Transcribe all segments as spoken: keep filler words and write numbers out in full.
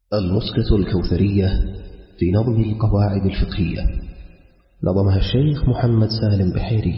المسكة الكوثرية في نظم القواعد الفقهية، نظمها الشيخ محمد سالم بحيري.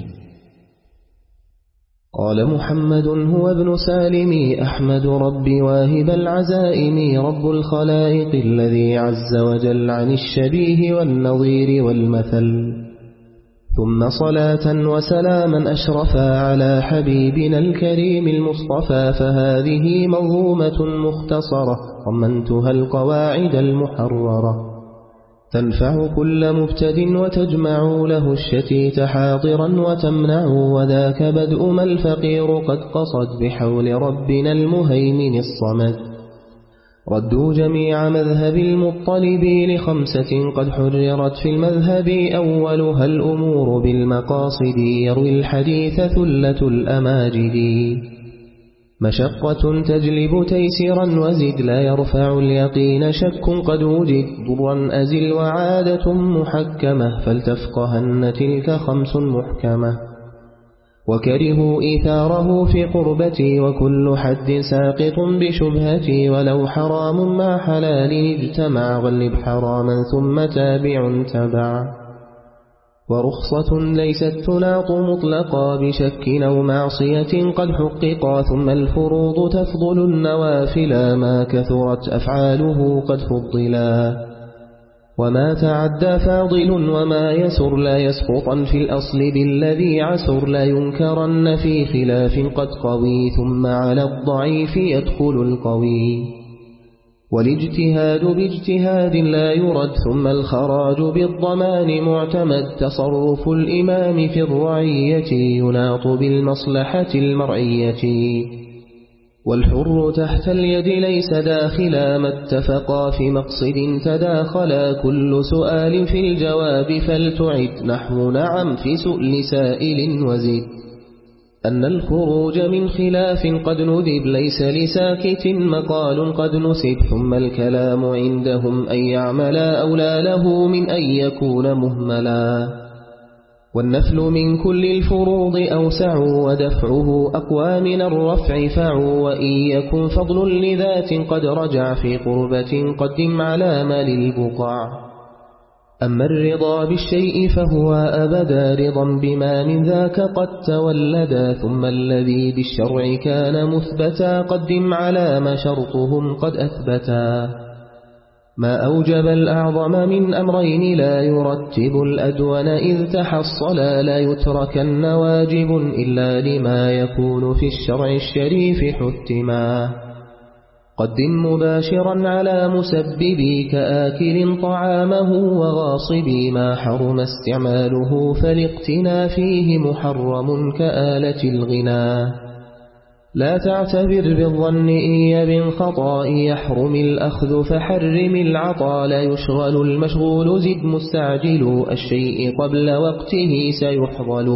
قال محمد هو ابن سالمي أحمد ربي واهب العزائم رب الخلائق الذي عز وجل عن الشبيه والنظير والمثل، ثم صلاة وسلاما أشرفا على حبيبنا الكريم المصطفى. فهذه منظومة مختصرة ضمنتها القواعد المحررة، تنفع كل مبتد وتجمع له الشتيت حاضرا وتمنع، وذاك بدء ما الفقير قد قصد بحول ربنا المهيمن الصمد. ردوا جميع مذهب المطلب لخمسة قد حررت في المذهب، أولها الأمور بالمقاصد يروي الحديث ثلة الأماجد. مشقة تجلب تيسيرا وزد لا يرفع اليقين شك قد وجد، ضرا أزل وعادة محكمة فلتفقهن تلك خمس محكمة. وكرهوا إيثاره في قربتي وكل حد ساقط بشبهتي، ولو حرام مع حلال اجتمع غلب حراما ثم تابع تبع. ورخصة ليست تناط مطلقا بشك أو معصية قد حققا، ثم الفروض تفضل النوافلا ما كثرت أفعاله قد فضلا. وما تعدى فاضل وما يسر لا يسقطا في الأصل بالذي عسر، لا ينكرن في خلاف قد قوي ثم على الضعيف يدخل القوي. والاجتهاد باجتهاد لا يرد ثم الخراج بالضمان معتمد، تصرف الإمام في الرعية يناط بالمصلحة المرعية. والحر تحت اليد ليس داخلا ما اتفقا في مقصد تداخلا، كل سؤال في الجواب فلتعد نحو نعم في سؤل سائل وزد. أن الخروج من خلاف قد نذب ليس لساكت مقال قد نسب، ثم الكلام عندهم أن يعملا أولى له من أن يكون مهملا. والنفل من كل الفروض أوسع ودفعه أقوى من الرفع فع، وإن يكن فضل لذات قد رجع في قربة قدم على مال البقع. أما الرضا بالشيء فهو أبدا رضا بما من ذاك قد تولدا، ثم الذي بالشرع كان مثبتا قدم على ما شرطهم قد أثبتا. ما أوجب الأعظم من أمرين لا يرتب الأدون إذ تحصلا، لا يتركن واجب إلا لما يكون في الشرع الشريف حتما. قدم مباشرا على مسببي كآكل طعامه وغاصبي، ما حرم استعماله فالاقتنا فيه محرم كآلة الغنى. لا تعتبر بالظن إن يبن خطأ يحرم الأخذ فحرم العطا، لا يشغل المشغول زد مستعجل الشيء قبل وقته سيحضل.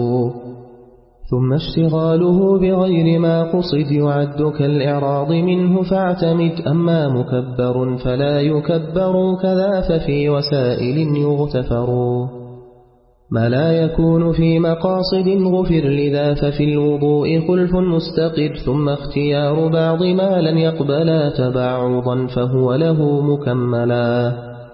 ثم اشتغاله بغير ما قصد يعد كالإعراض منه فاعتمد، أما مكبر فلا يكبر كذا ففي وسائل يغتفر. ما لا يكون في مقاصد غفر لذا ففي الوضوء خلف مستقر، ثم اختيار بعض ما لن يقبلا تباعضا فهو له مكملا.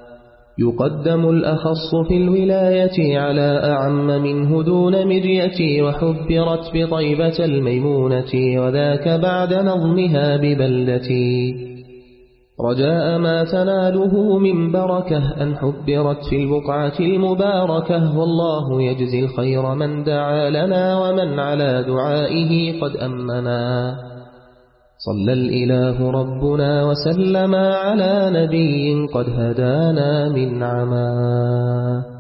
يقدم الأخص في الولاية على أعم منه دون مرية، وحبرت بطيبة الميمونة وذاك بعد نظمها ببلدتي. رجاء ما تناله من بركة أن حبرت في البقعة المباركة، والله يجزي الخير من دعا لنا ومن على دعائه قد أمنا. صلى الإله ربنا وسلم على نبي قد هدانا من عما.